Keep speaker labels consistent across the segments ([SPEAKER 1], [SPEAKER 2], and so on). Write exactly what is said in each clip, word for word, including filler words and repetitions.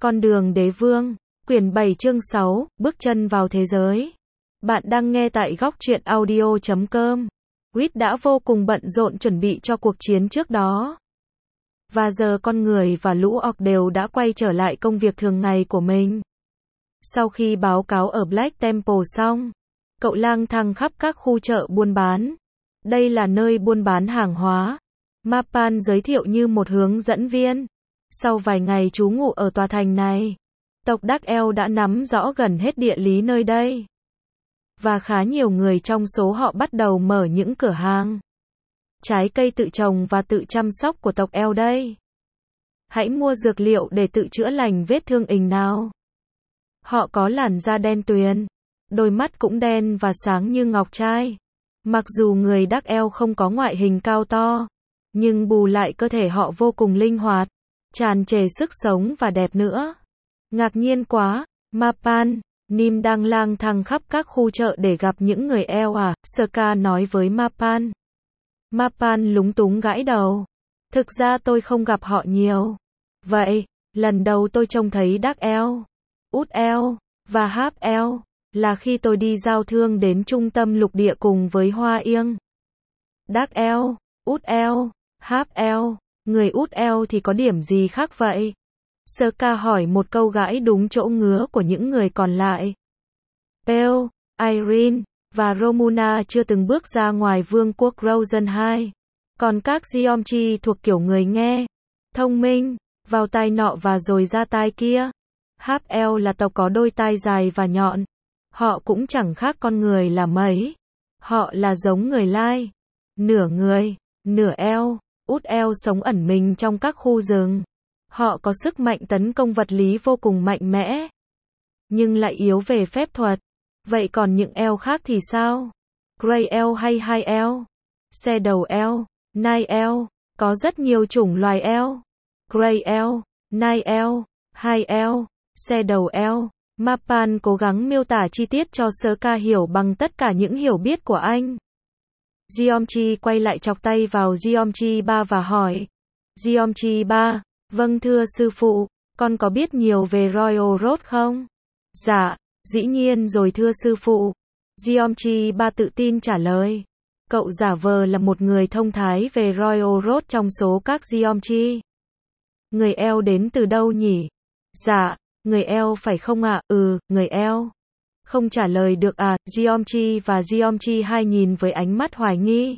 [SPEAKER 1] Con đường đế vương, quyển bảy chương sáu, bước chân vào thế giới. Bạn đang nghe tại góc truyện audio chấm com. Reed đã vô cùng bận rộn chuẩn bị cho cuộc chiến trước đó. Và giờ con người và lũ orc đều đã quay trở lại công việc thường ngày của mình. Sau khi báo cáo ở Black Temple xong, cậu lang thang khắp các khu chợ buôn bán. Đây là nơi buôn bán hàng hóa. Mapan giới thiệu như một hướng dẫn viên. Sau vài ngày trú ngụ ở tòa thành này, tộc Dark Elf đã nắm rõ gần hết địa lý nơi đây. Và khá nhiều người trong số họ bắt đầu mở những cửa hàng trái cây tự trồng và tự chăm sóc của tộc Elf đây. Hãy mua dược liệu để tự chữa lành vết thương ình nào. Họ có làn da đen tuyền, đôi mắt cũng đen và sáng như ngọc trai. Mặc dù người Dark Elf không có ngoại hình cao to, nhưng bù lại cơ thể họ vô cùng linh hoạt, tràn trề sức sống và đẹp nữa. Ngạc nhiên quá, Mapan, Nim đang lang thang khắp các khu chợ để gặp những người Elf à, Ska nói với Mapan. Mapan lúng túng gãi đầu. Thực ra tôi không gặp họ nhiều. Vậy, lần đầu tôi trông thấy Dark Elf, Út Elf và Half Elf là khi tôi đi giao thương đến trung tâm lục địa cùng với Hoa Iêng. Dark Elf, Út Elf, Half Elf, người Út Elf thì có điểm gì khác vậy? Ska hỏi một câu gãi đúng chỗ ngứa của những người còn lại. Pale, Irene và Romuna chưa từng bước ra ngoài vương quốc Rosen hai. Còn các Geomchi thuộc kiểu người nghe, thông minh, vào tai nọ và rồi ra tai kia. Half Elf là tộc có đôi tai dài và nhọn. Họ cũng chẳng khác con người là mấy. Họ là giống người lai, nửa người, nửa Elf. Út Elf sống ẩn mình trong các khu rừng. Họ có sức mạnh tấn công vật lý vô cùng mạnh mẽ, nhưng lại yếu về phép thuật. Vậy còn những Elf khác thì sao? Grey Elf hay High Elf? Shadow Elf, Night Elf, có rất nhiều chủng loài Elf. Grey Elf, Night Elf, High Elf, Shadow Elf. Mapan cố gắng miêu tả chi tiết cho Ska hiểu bằng tất cả những hiểu biết của anh. Geomchi quay lại chọc tay vào Geomchi ba và hỏi. Geomchi ba, vâng thưa sư phụ, con có biết nhiều về Royal Road không? Dạ, dĩ nhiên rồi thưa sư phụ. Geomchi ba tự tin trả lời. Cậu giả vờ là một người thông thái về Royal Road trong số các Geomchi. Người Elf đến từ đâu nhỉ? Dạ, người Elf phải không ạ? À? Ừ, người Elf. Không trả lời được à? Geomchi và Geomchi hai nhìn với ánh mắt hoài nghi.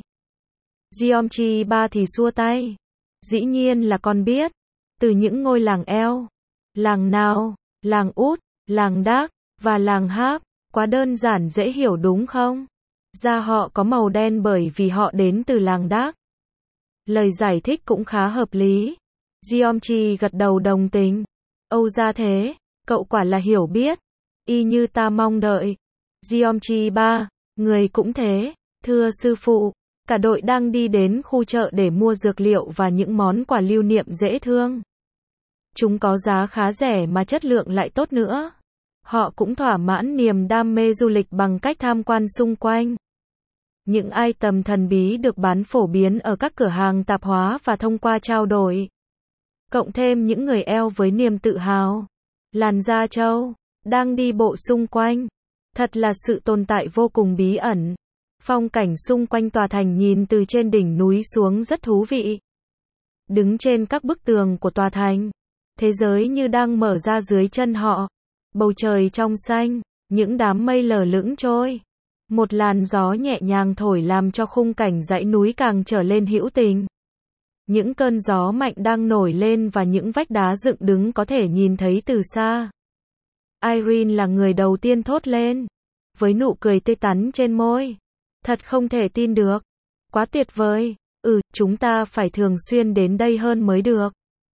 [SPEAKER 1] Geomchi ba thì xua tay. Dĩ nhiên là con biết. Từ những ngôi làng Elf. Làng nào? Làng Út, làng Dark, và làng Half. Quá đơn giản dễ hiểu đúng không? Da họ có màu đen bởi vì họ đến từ làng Dark. Lời giải thích cũng khá hợp lý. Geomchi gật đầu đồng tình. Âu ra thế, cậu quả là hiểu biết. Y như ta mong đợi. Geomchi ba, người cũng thế. Thưa sư phụ, cả đội đang đi đến khu chợ để mua dược liệu và những món quà lưu niệm dễ thương. Chúng có giá khá rẻ mà chất lượng lại tốt nữa. Họ cũng thỏa mãn niềm đam mê du lịch bằng cách tham quan xung quanh. Những item thần bí được bán phổ biến ở các cửa hàng tạp hóa và thông qua trao đổi. Cộng thêm những người Elf với niềm tự hào. Làn da trâu, đang đi bộ xung quanh. Thật là sự tồn tại vô cùng bí ẩn. Phong cảnh xung quanh tòa thành nhìn từ trên đỉnh núi xuống rất thú vị. Đứng trên các bức tường của tòa thành, thế giới như đang mở ra dưới chân họ. Bầu trời trong xanh, những đám mây lờ lững trôi. Một làn gió nhẹ nhàng thổi làm cho khung cảnh dãy núi càng trở lên hữu tình. Những cơn gió mạnh đang nổi lên và những vách đá dựng đứng có thể nhìn thấy từ xa. Irene là người đầu tiên thốt lên, với nụ cười tươi tắn trên môi. Thật không thể tin được. Quá tuyệt vời. Ừ, chúng ta phải thường xuyên đến đây hơn mới được.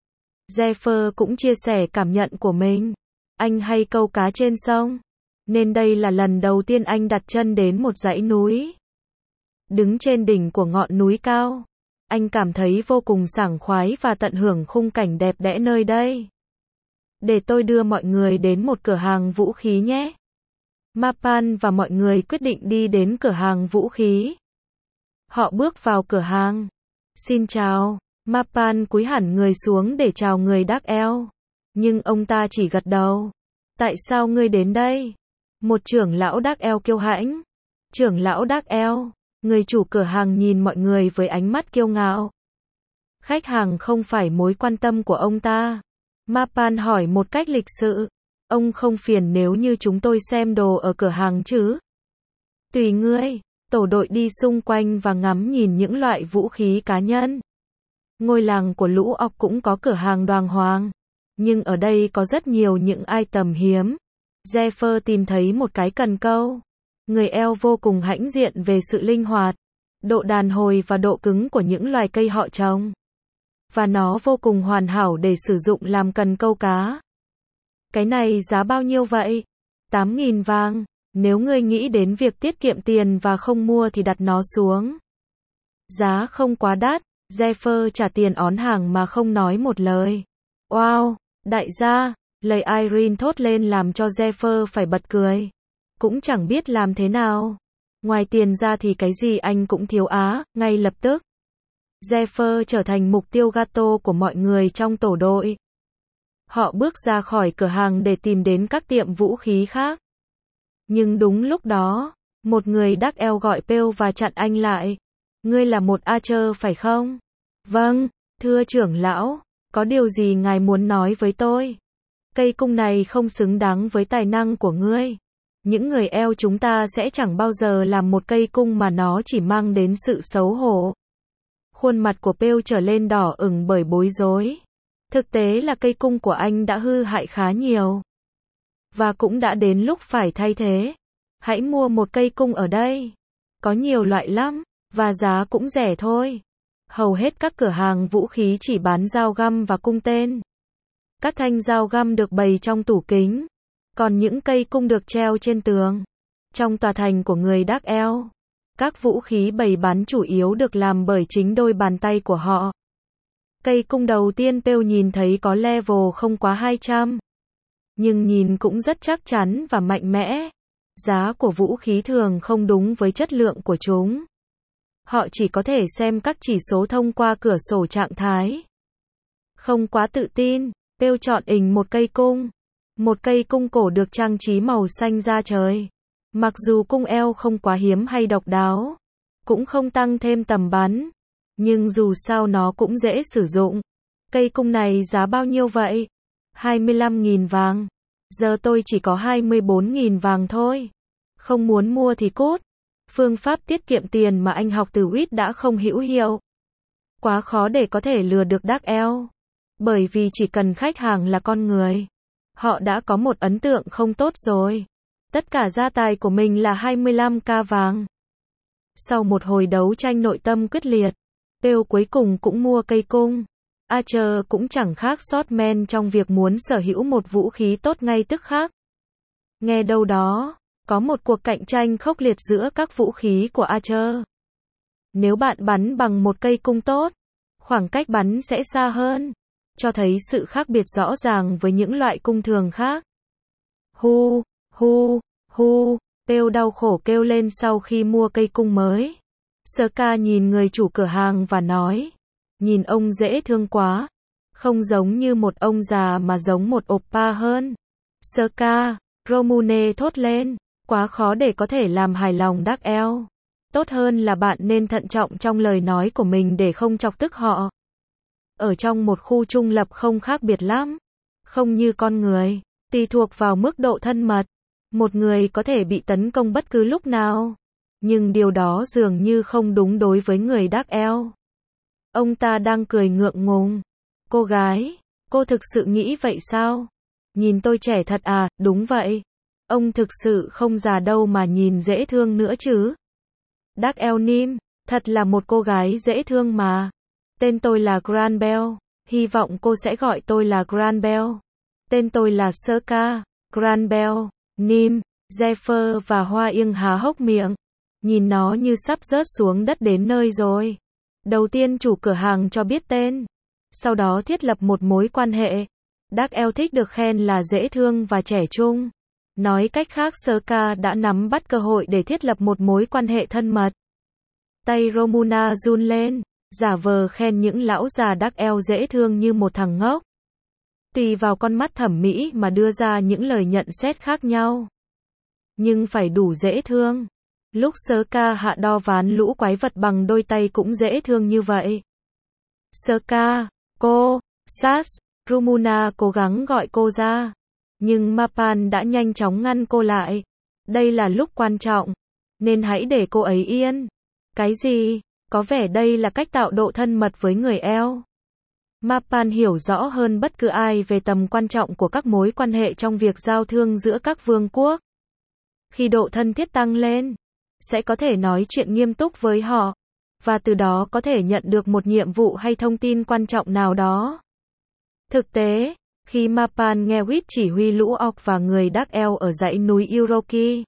[SPEAKER 1] Zephyr cũng chia sẻ cảm nhận của mình. Anh hay câu cá trên sông, nên đây là lần đầu tiên anh đặt chân đến một dãy núi. Đứng trên đỉnh của ngọn núi cao, anh cảm thấy vô cùng sảng khoái và tận hưởng khung cảnh đẹp đẽ nơi đây. Để tôi đưa mọi người đến một cửa hàng vũ khí nhé. Mapan và mọi người quyết định đi đến cửa hàng vũ khí. Họ bước vào cửa hàng. Xin chào. Mapan cúi hẳn người xuống để chào người Dark Elf. Nhưng ông ta chỉ gật đầu. Tại sao ngươi đến đây? Một trưởng lão Dark Elf kiêu hãnh. Trưởng lão Dark Elf, người chủ cửa hàng nhìn mọi người với ánh mắt kiêu ngạo. Khách hàng không phải mối quan tâm của ông ta. Mapan hỏi một cách lịch sự. Ông không phiền nếu như chúng tôi xem đồ ở cửa hàng chứ? Tùy ngươi. Tổ đội đi xung quanh và ngắm nhìn những loại vũ khí cá nhân. Ngôi làng của lũ ọc cũng có cửa hàng đoàng hoàng. Nhưng ở đây có rất nhiều những item hiếm. Zephyr tìm thấy một cái cần câu. Người elf vô cùng hãnh diện về sự linh hoạt, độ đàn hồi và độ cứng của những loài cây họ trồng. Và nó vô cùng hoàn hảo để sử dụng làm cần câu cá. Cái này giá bao nhiêu vậy? tám nghìn vàng. Nếu ngươi nghĩ đến việc tiết kiệm tiền và không mua thì đặt nó xuống. Giá không quá đắt. Zephyr trả tiền ón hàng mà không nói một lời. Wow, đại gia, lời Irene thốt lên làm cho Zephyr phải bật cười. Cũng chẳng biết làm thế nào. Ngoài tiền ra thì cái gì anh cũng thiếu á, ngay lập tức. Zephyr trở thành mục tiêu gato của mọi người trong tổ đội. Họ bước ra khỏi cửa hàng để tìm đến các tiệm vũ khí khác. Nhưng đúng lúc đó, một người Dark Elf gọi Pale và chặn anh lại. Ngươi là một Archer phải không? Vâng, thưa trưởng lão, có điều gì ngài muốn nói với tôi? Cây cung này không xứng đáng với tài năng của ngươi. Những người elf chúng ta sẽ chẳng bao giờ làm một cây cung mà nó chỉ mang đến sự xấu hổ. Khuôn mặt của Pale trở lên đỏ ửng bởi bối rối. Thực tế là cây cung của anh đã hư hại khá nhiều. Và cũng đã đến lúc phải thay thế. Hãy mua một cây cung ở đây. Có nhiều loại lắm, và giá cũng rẻ thôi. Hầu hết các cửa hàng vũ khí chỉ bán dao găm và cung tên. Các thanh dao găm được bày trong tủ kính. Còn những cây cung được treo trên tường. Trong tòa thành của người Dark Elf, các vũ khí bày bán chủ yếu được làm bởi chính đôi bàn tay của họ. Cây cung đầu tiên Pale nhìn thấy có level không quá hai trăm. Nhưng nhìn cũng rất chắc chắn và mạnh mẽ. Giá của vũ khí thường không đúng với chất lượng của chúng. Họ chỉ có thể xem các chỉ số thông qua cửa sổ trạng thái. Không quá tự tin, Pale chọn ình một cây cung. Một cây cung cổ được trang trí màu xanh da trời. Mặc dù cung eo không quá hiếm hay độc đáo, cũng không tăng thêm tầm bắn, nhưng dù sao nó cũng dễ sử dụng. Cây cung này giá bao nhiêu vậy? hai mươi lăm nghìn vàng. Giờ tôi chỉ có hai mươi bốn nghìn vàng thôi. Không muốn mua thì cút. Phương pháp tiết kiệm tiền mà anh học từ Wit đã không hữu hiệu. Quá khó để có thể lừa được Dark Elf. Bởi vì chỉ cần khách hàng là con người, họ đã có một ấn tượng không tốt rồi. Tất cả gia tài của mình là hai mươi lăm k vàng. Sau một hồi đấu tranh nội tâm quyết liệt, Pale cuối cùng cũng mua cây cung. Archer cũng chẳng khác Swordman trong việc muốn sở hữu một vũ khí tốt ngay tức khắc. Nghe đâu đó, có một cuộc cạnh tranh khốc liệt giữa các vũ khí của Archer. Nếu bạn bắn bằng một cây cung tốt, khoảng cách bắn sẽ xa hơn, cho thấy sự khác biệt rõ ràng với những loại cung thường khác. Hu, hu, hu, Pale đau khổ kêu lên sau khi mua cây cung mới. Ska nhìn người chủ cửa hàng và nói, nhìn ông dễ thương quá, không giống như một ông già mà giống một oppa hơn. Ska, Romune thốt lên, quá khó để có thể làm hài lòng Dark Elf. Tốt hơn là bạn nên thận trọng trong lời nói của mình để không chọc tức họ. Ở trong một khu trung lập không khác biệt lắm, không như con người, tùy thuộc vào mức độ thân mật. Một người có thể bị tấn công bất cứ lúc nào, nhưng điều đó dường như không đúng đối với người Dark Elf. Ông ta đang cười ngượng ngùng. Cô gái, cô thực sự nghĩ vậy sao? Nhìn tôi trẻ thật à? Đúng vậy. Ông thực sự không già đâu mà nhìn dễ thương nữa chứ. Dark Elf Nim, thật là một cô gái dễ thương mà. Tên tôi là Granbell, hy vọng cô sẽ gọi tôi là Granbell. Tên tôi là Ska, Granbell, Nim, Zephyr và Hoa Yên há hốc miệng. Nhìn nó như sắp rớt xuống đất đến nơi rồi. Đầu tiên chủ cửa hàng cho biết tên. Sau đó thiết lập một mối quan hệ. Dark Elf thích được khen là dễ thương và trẻ trung. Nói cách khác Ska đã nắm bắt cơ hội để thiết lập một mối quan hệ thân mật. Tay Romuna run lên, giả vờ khen những lão già Dark Elf dễ thương như một thằng ngốc. tùy vào con mắt thẩm mỹ mà đưa ra những lời nhận xét khác nhau. Nhưng phải đủ dễ thương. Lúc Sơ Ca hạ đo ván lũ quái vật bằng đôi tay cũng dễ thương như vậy. Sơ Ca, cô, Sas, Rumuna cố gắng gọi cô ra. Nhưng Mapan đã nhanh chóng ngăn cô lại. Đây là lúc quan trọng. Nên hãy để cô ấy yên. Cái gì? Có vẻ đây là cách tạo độ thân mật với người eo. Mapan hiểu rõ hơn bất cứ ai về tầm quan trọng của các mối quan hệ trong việc giao thương giữa các vương quốc. Khi độ thân thiết tăng lên, sẽ có thể nói chuyện nghiêm túc với họ, và từ đó có thể nhận được một nhiệm vụ hay thông tin quan trọng nào đó. Thực tế, khi Mapan nghe Whit chỉ huy lũ orc và người Dark Elf ở dãy núi Uroki,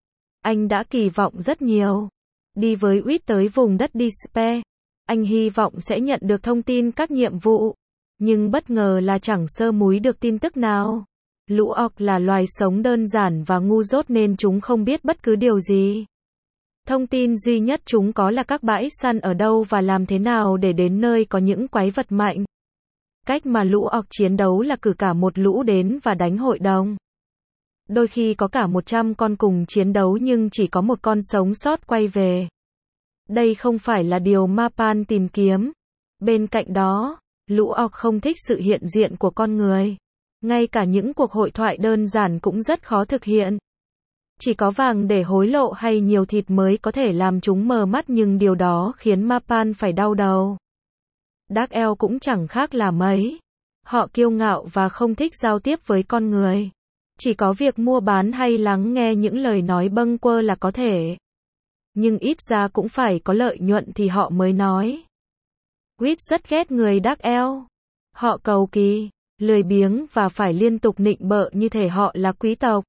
[SPEAKER 1] anh đã kỳ vọng rất nhiều. Đi với Whit tới vùng đất Despair, anh hy vọng sẽ nhận được thông tin các nhiệm vụ, nhưng bất ngờ là chẳng sơ múi được tin tức nào. Lũ orc là loài sống đơn giản và ngu dốt nên chúng không biết bất cứ điều gì. Thông tin duy nhất chúng có là các bãi săn ở đâu và làm thế nào để đến nơi có những quái vật mạnh. Cách mà lũ orc chiến đấu là cử cả một lũ đến và đánh hội đồng. Đôi khi có cả một trăm con cùng chiến đấu nhưng chỉ có một con sống sót quay về. Đây không phải là điều Mapan tìm kiếm. Bên cạnh đó, lũ orc không thích sự hiện diện của con người. Ngay cả những cuộc hội thoại đơn giản cũng rất khó thực hiện. Chỉ có vàng để hối lộ hay nhiều thịt mới có thể làm chúng mờ mắt nhưng điều đó khiến Mapan phải đau đầu. Dark Elf cũng chẳng khác là mấy. Họ kiêu ngạo và không thích giao tiếp với con người. Chỉ có việc mua bán hay lắng nghe những lời nói bâng quơ là có thể. Nhưng ít ra cũng phải có lợi nhuận thì họ mới nói. Whit rất ghét người Dark Elf. Họ cầu kỳ, lười biếng và phải liên tục nịnh bợ như thể họ là quý tộc.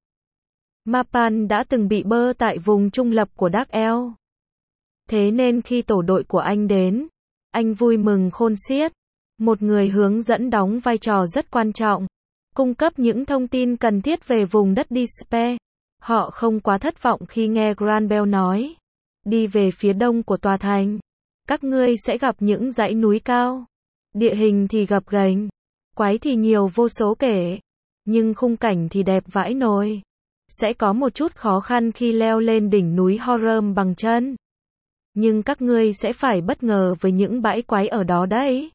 [SPEAKER 1] Mapan đã từng bị bơ tại vùng trung lập của Dark Elf. Thế nên khi tổ đội của anh đến, anh vui mừng khôn xiết. Một người hướng dẫn đóng vai trò rất quan trọng, cung cấp những thông tin cần thiết về vùng đất Despair. Họ không quá thất vọng khi nghe Granbell nói, đi về phía đông của tòa thành, các ngươi sẽ gặp những dãy núi cao. Địa hình thì gập ghềnh, quái thì nhiều vô số kể, nhưng khung cảnh thì đẹp vãi nồi. Sẽ có một chút khó khăn khi leo lên đỉnh núi Horum bằng chân. Nhưng các ngươi sẽ phải bất ngờ với những bãi quái ở đó đấy.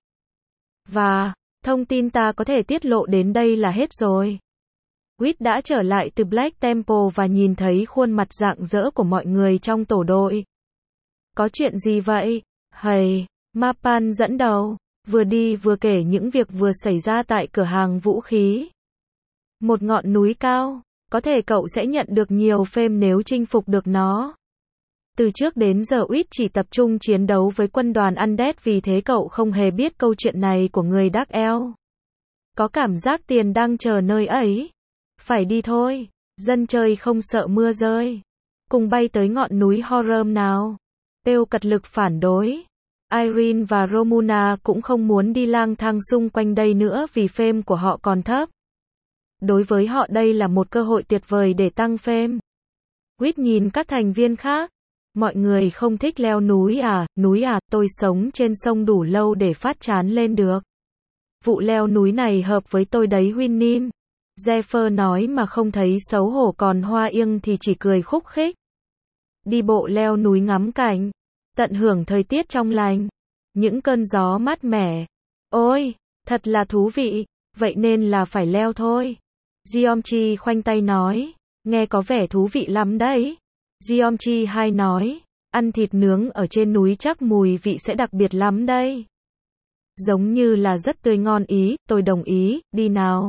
[SPEAKER 1] Và, thông tin ta có thể tiết lộ đến đây là hết rồi. Whit đã trở lại từ Black Temple và nhìn thấy khuôn mặt rạng rỡ của mọi người trong tổ đội. Có chuyện gì vậy? Hầy, Mapan dẫn đầu, vừa đi vừa kể những việc vừa xảy ra tại cửa hàng vũ khí. Một ngọn núi cao, có thể cậu sẽ nhận được nhiều fame nếu chinh phục được nó. Từ trước đến giờ Whit chỉ tập trung chiến đấu với quân đoàn Undead vì thế cậu không hề biết câu chuyện này của người Dark Elf. Có cảm giác tiền đang chờ nơi ấy. Phải đi thôi, dân chơi không sợ mưa rơi. Cùng bay tới ngọn núi Horum nào. Pale cật lực phản đối. Irene và Romuna cũng không muốn đi lang thang xung quanh đây nữa vì fame của họ còn thấp. Đối với họ đây là một cơ hội tuyệt vời để tăng fame. Whit nhìn các thành viên khác. Mọi người không thích leo núi à, núi à, tôi sống trên sông đủ lâu để phát chán lên được. Vụ leo núi này hợp với tôi đấy Winnim. Zephyr nói mà không thấy xấu hổ còn Hoa Yên thì chỉ cười khúc khích. Đi bộ leo núi ngắm cảnh, tận hưởng thời tiết trong lành, những cơn gió mát mẻ. Ôi, thật là thú vị, vậy nên là phải leo thôi. Giomchi khoanh tay nói, nghe có vẻ thú vị lắm đấy. Giomchi hai nói, ăn thịt nướng ở trên núi chắc mùi vị sẽ đặc biệt lắm đây. Giống như là rất tươi ngon ý, tôi đồng ý, đi nào.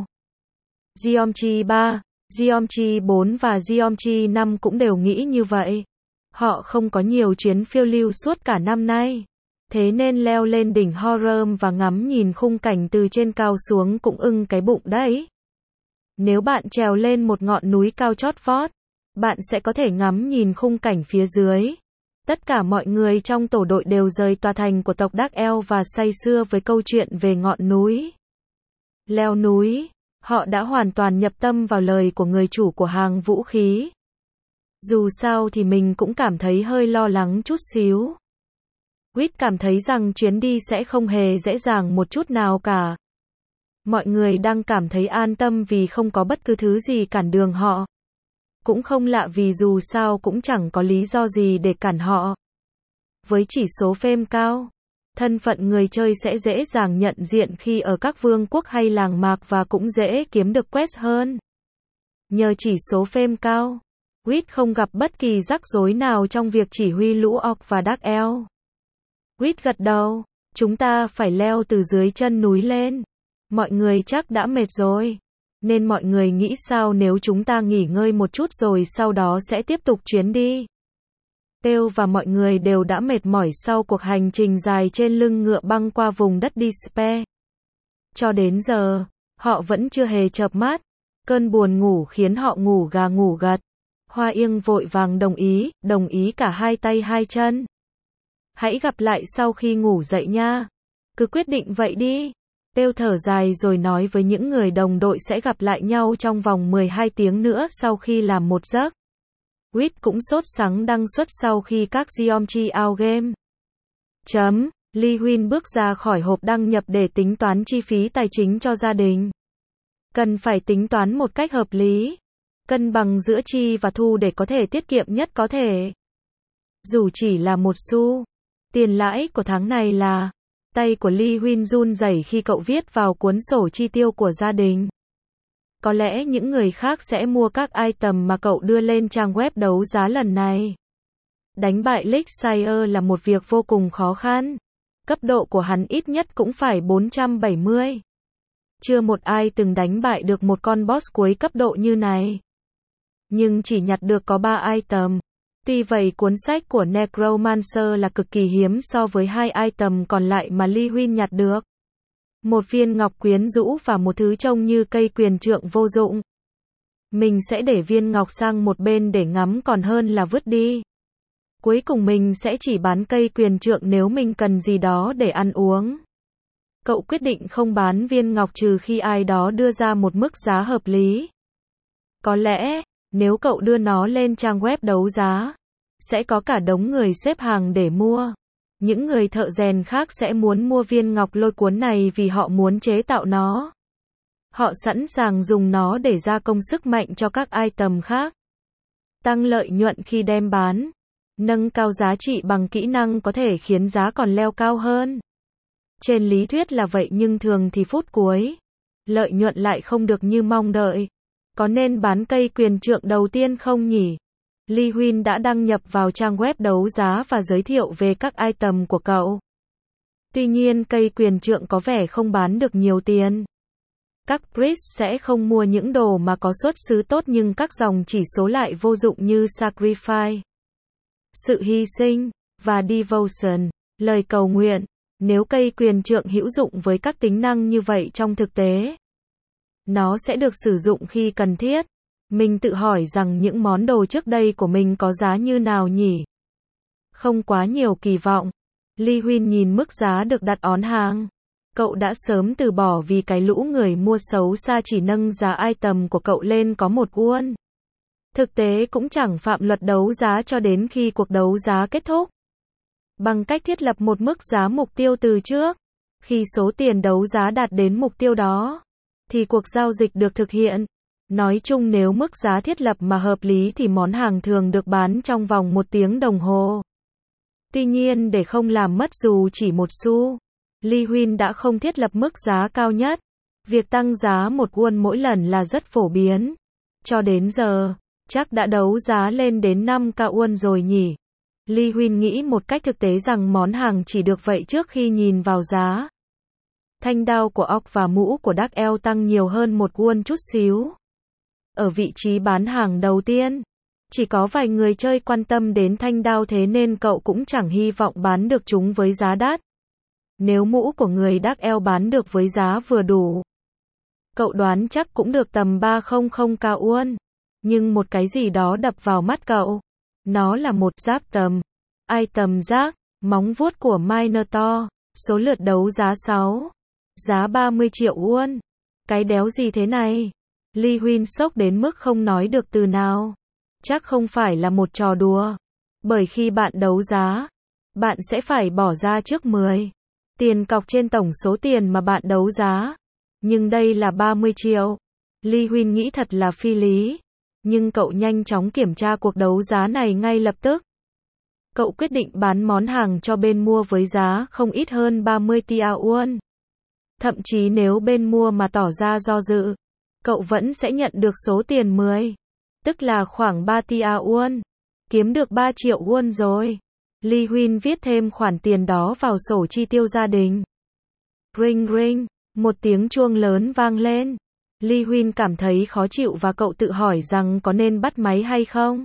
[SPEAKER 1] Giomchi ba, Giomchi bốn và Giomchi năm cũng đều nghĩ như vậy. Họ không có nhiều chuyến phiêu lưu suốt cả năm nay. Thế nên leo lên đỉnh Horum và ngắm nhìn khung cảnh từ trên cao xuống cũng ưng cái bụng đấy. Nếu bạn trèo lên một ngọn núi cao chót vót, bạn sẽ có thể ngắm nhìn khung cảnh phía dưới. Tất cả mọi người trong tổ đội đều rời tòa thành của tộc Dark Elf và say sưa với câu chuyện về ngọn núi. Leo núi, họ đã hoàn toàn nhập tâm vào lời của người chủ của hàng vũ khí. Dù sao thì mình cũng cảm thấy hơi lo lắng chút xíu. Whit cảm thấy rằng chuyến đi sẽ không hề dễ dàng một chút nào cả. Mọi người đang cảm thấy an tâm vì không có bất cứ thứ gì cản đường họ. Cũng không lạ vì dù sao cũng chẳng có lý do gì để cản họ. Với chỉ số fame cao, thân phận người chơi sẽ dễ dàng nhận diện khi ở các vương quốc hay làng mạc và cũng dễ kiếm được quest hơn. Nhờ chỉ số fame cao, Quýt không gặp bất kỳ rắc rối nào trong việc chỉ huy lũ orc và Dark Elf. Quýt gật đầu, chúng ta phải leo từ dưới chân núi lên. Mọi người chắc đã mệt rồi. Nên mọi người nghĩ sao nếu chúng ta nghỉ ngơi một chút rồi sau đó sẽ tiếp tục chuyến đi. Têu và mọi người đều đã mệt mỏi sau cuộc hành trình dài trên lưng ngựa băng qua vùng đất Despair. Cho đến giờ, họ vẫn chưa hề chợp mắt. Cơn buồn ngủ khiến họ ngủ gà ngủ gật. Hoa Yên vội vàng đồng ý, đồng ý cả hai tay hai chân. Hãy gặp lại sau khi ngủ dậy nha. Cứ quyết định vậy đi. Têu thở dài rồi nói với những người đồng đội sẽ gặp lại nhau trong vòng mười hai tiếng nữa sau khi làm một giấc. Quýt cũng sốt sắng đăng xuất sau khi các Geometry out game. Chấm. Li Huynh bước ra khỏi hộp đăng nhập để tính toán chi phí tài chính cho gia đình. Cần phải tính toán một cách hợp lý. Cân bằng giữa chi và thu để có thể tiết kiệm nhất có thể. Dù chỉ là một xu. Tiền lãi của tháng này là. Tay của Li Huynh run rẩy khi cậu viết vào cuốn sổ chi tiêu của gia đình. Có lẽ những người khác sẽ mua các item mà cậu đưa lên trang web đấu giá lần này. Đánh bại Lakeshire là một việc vô cùng khó khăn. Cấp độ của hắn ít nhất cũng phải bốn trăm bảy mươi. Chưa một ai từng đánh bại được một con boss cuối cấp độ như này. Nhưng chỉ nhặt được có ba item. Tuy vậy cuốn sách của Necromancer là cực kỳ hiếm so với hai item còn lại mà Li Huynh nhặt được. Một viên ngọc quyến rũ và một thứ trông như cây quyền trượng vô dụng. Mình sẽ để viên ngọc sang một bên để ngắm còn hơn là vứt đi. Cuối cùng mình sẽ chỉ bán cây quyền trượng nếu mình cần gì đó để ăn uống. Cậu quyết định không bán viên ngọc trừ khi ai đó đưa ra một mức giá hợp lý. Có lẽ, nếu cậu đưa nó lên trang web đấu giá, sẽ có cả đống người xếp hàng để mua. Những người thợ rèn khác sẽ muốn mua viên ngọc lôi cuốn này vì họ muốn chế tạo nó. Họ sẵn sàng dùng nó để gia công sức mạnh cho các item khác. Tăng lợi nhuận khi đem bán. Nâng cao giá trị bằng kỹ năng có thể khiến giá còn leo cao hơn. Trên lý thuyết là vậy nhưng thường thì phút cuối, lợi nhuận lại không được như mong đợi. Có nên bán cây quyền trượng đầu tiên không nhỉ? Li Huynh đã đăng nhập vào trang web đấu giá và giới thiệu về các item của cậu. Tuy nhiên cây quyền trượng có vẻ không bán được nhiều tiền. Các priest sẽ không mua những đồ mà có xuất xứ tốt nhưng các dòng chỉ số lại vô dụng như Sacrifice, sự hy sinh, và Devotion, lời cầu nguyện. Nếu cây quyền trượng hữu dụng với các tính năng như vậy trong thực tế, nó sẽ được sử dụng khi cần thiết. Mình tự hỏi rằng những món đồ trước đây của mình có giá như nào nhỉ? Không quá nhiều kỳ vọng. Li Huynh nhìn mức giá được đặt on hàng. Cậu đã sớm từ bỏ vì cái lũ người mua xấu xa chỉ nâng giá item của cậu lên có một won. Thực tế cũng chẳng phạm luật đấu giá cho đến khi cuộc đấu giá kết thúc. Bằng cách thiết lập một mức giá mục tiêu từ trước, khi số tiền đấu giá đạt đến mục tiêu đó, thì cuộc giao dịch được thực hiện. Nói chung nếu mức giá thiết lập mà hợp lý thì món hàng thường được bán trong vòng một tiếng đồng hồ. Tuy nhiên để không làm mất dù chỉ một xu, Li Huynh đã không thiết lập mức giá cao nhất. Việc tăng giá một won mỗi lần là rất phổ biến. Cho đến giờ, chắc đã đấu giá lên đến năm k won rồi nhỉ? Li Huynh nghĩ một cách thực tế rằng món hàng chỉ được vậy trước khi nhìn vào giá. Thanh đao của orc và mũ của Dark Elf tăng nhiều hơn một won chút xíu. Ở vị trí bán hàng đầu tiên, chỉ có vài người chơi quan tâm đến thanh đao thế nên cậu cũng chẳng hy vọng bán được chúng với giá đắt. Nếu mũ của người Dark Elf bán được với giá vừa đủ, cậu đoán chắc cũng được tầm ba trăm k won. Nhưng một cái gì đó đập vào mắt cậu. Nó là một giáp tầm. Item rác, móng vuốt của Minotaur, số lượt đấu giá sáu. Giá ba mươi triệu won. Cái đéo gì thế này? Li Huynh sốc đến mức không nói được từ nào. Chắc không phải là một trò đùa. Bởi khi bạn đấu giá, bạn sẽ phải bỏ ra trước mười tiền cọc trên tổng số tiền mà bạn đấu giá. Nhưng đây là ba mươi triệu. Lee Huynh nghĩ thật là phi lý. Nhưng cậu nhanh chóng kiểm tra cuộc đấu giá này ngay lập tức. Cậu quyết định bán món hàng cho bên mua với giá không ít hơn ba mươi tia won. Thậm chí nếu bên mua mà tỏ ra do dự, cậu vẫn sẽ nhận được số tiền mười, tức là khoảng ba tia won. Kiếm được ba triệu won rồi. Lee Huynh viết thêm khoản tiền đó vào sổ chi tiêu gia đình. Ring ring, một tiếng chuông lớn vang lên. Lee Huynh cảm thấy khó chịu và cậu tự hỏi rằng có nên bắt máy hay không.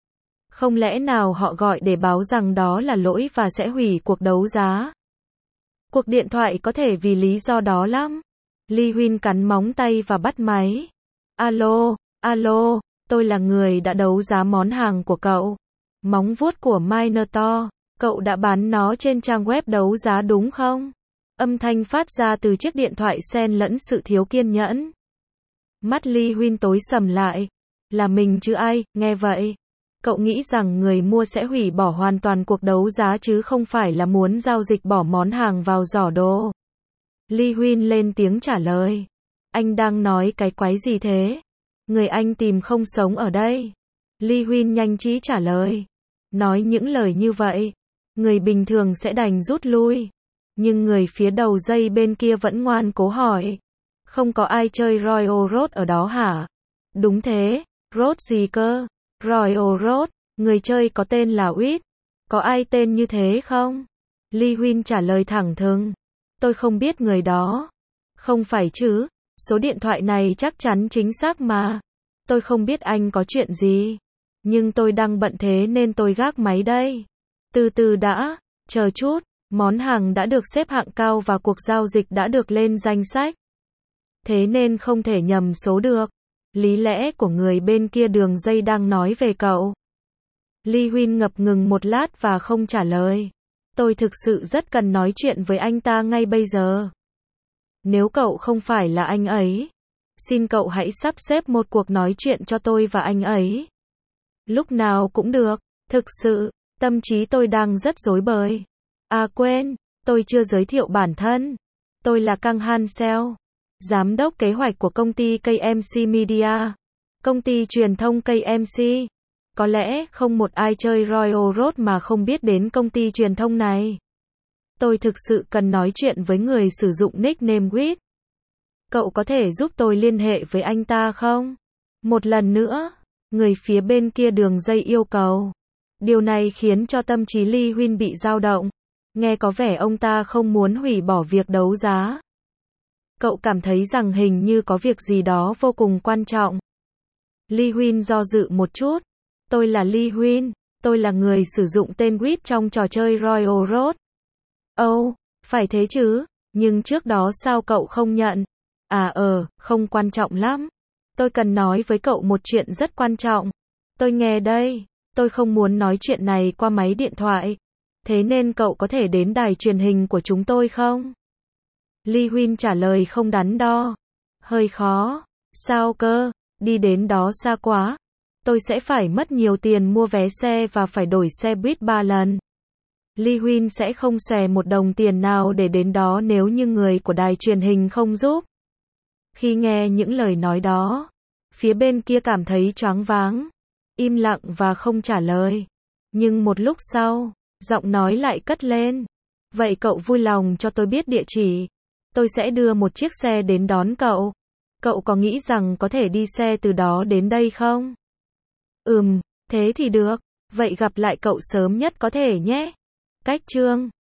[SPEAKER 1] Không lẽ nào họ gọi để báo rằng đó là lỗi và sẽ hủy cuộc đấu giá. Cuộc điện thoại có thể vì lý do đó lắm. Lee Huynh cắn móng tay và bắt máy. Alo, alo, tôi là người đã đấu giá món hàng của cậu. Móng vuốt của Minotaur, cậu đã bán nó trên trang web đấu giá đúng không? Âm thanh phát ra từ chiếc điện thoại xen lẫn sự thiếu kiên nhẫn. Mắt Lee Huynh tối sầm lại. Là mình chứ ai, nghe vậy. Cậu nghĩ rằng người mua sẽ hủy bỏ hoàn toàn cuộc đấu giá chứ không phải là muốn giao dịch bỏ món hàng vào giỏ đồ. Lee Huynh lên tiếng trả lời. Anh đang nói cái quái gì thế? Người anh tìm không sống ở đây. Lee Huynh nhanh trí trả lời. Nói những lời như vậy, người bình thường sẽ đành rút lui. Nhưng người phía đầu dây bên kia vẫn ngoan cố hỏi. Không có ai chơi Royal Road ở đó hả? Đúng thế, Road gì cơ? Royal Road, người chơi có tên là Wit. Có ai tên như thế không? Lee Huynh trả lời thẳng thừng. Tôi không biết người đó. Không phải chứ, số điện thoại này chắc chắn chính xác mà. Tôi không biết anh có chuyện gì. Nhưng tôi đang bận thế nên tôi gác máy đây. Từ từ đã, chờ chút, món hàng đã được xếp hạng cao và cuộc giao dịch đã được lên danh sách. Thế nên không thể nhầm số được. Lý lẽ của người bên kia đường dây đang nói về cậu. Lee Huynh ngập ngừng một lát và không trả lời. Tôi thực sự rất cần nói chuyện với anh ta ngay bây giờ. Nếu cậu không phải là anh ấy, xin cậu hãy sắp xếp một cuộc nói chuyện cho tôi và anh ấy. Lúc nào cũng được, thực sự, tâm trí tôi đang rất rối bời. À quên, tôi chưa giới thiệu bản thân. Tôi là Kang Han-seo, giám đốc kế hoạch của công ty ca em xê Media, công ty truyền thông ca em xê. Có lẽ không một ai chơi Royal Road mà không biết đến công ty truyền thông này. Tôi thực sự cần nói chuyện với người sử dụng nickname Wit. Cậu có thể giúp tôi liên hệ với anh ta không? Một lần nữa, người phía bên kia đường dây yêu cầu. Điều này khiến cho tâm trí Lee Huynh bị dao động. Nghe có vẻ ông ta không muốn hủy bỏ việc đấu giá. Cậu cảm thấy rằng hình như có việc gì đó vô cùng quan trọng. Lee Huynh do dự một chút. Tôi là Lee Huynh, tôi là người sử dụng tên Wit trong trò chơi Royal Road. Ồ, oh, phải thế chứ, nhưng trước đó sao cậu không nhận? À ờ, không quan trọng lắm. Tôi cần nói với cậu một chuyện rất quan trọng. Tôi nghe đây, tôi không muốn nói chuyện này qua máy điện thoại. Thế nên cậu có thể đến đài truyền hình của chúng tôi không? Lee Huynh trả lời không đắn đo. Hơi khó. Sao cơ? Đi đến đó xa quá. Tôi sẽ phải mất nhiều tiền mua vé xe và phải đổi xe buýt ba lần. Lee Huynh sẽ không xòe một đồng tiền nào để đến đó nếu như người của đài truyền hình không giúp. Khi nghe những lời nói đó, phía bên kia cảm thấy choáng váng, im lặng và không trả lời. Nhưng một lúc sau, giọng nói lại cất lên. Vậy cậu vui lòng cho tôi biết địa chỉ. Tôi sẽ đưa một chiếc xe đến đón cậu. Cậu có nghĩ rằng có thể đi xe từ đó đến đây không? Ừm, thế thì được. Vậy gặp lại cậu sớm nhất có thể nhé. Cách chương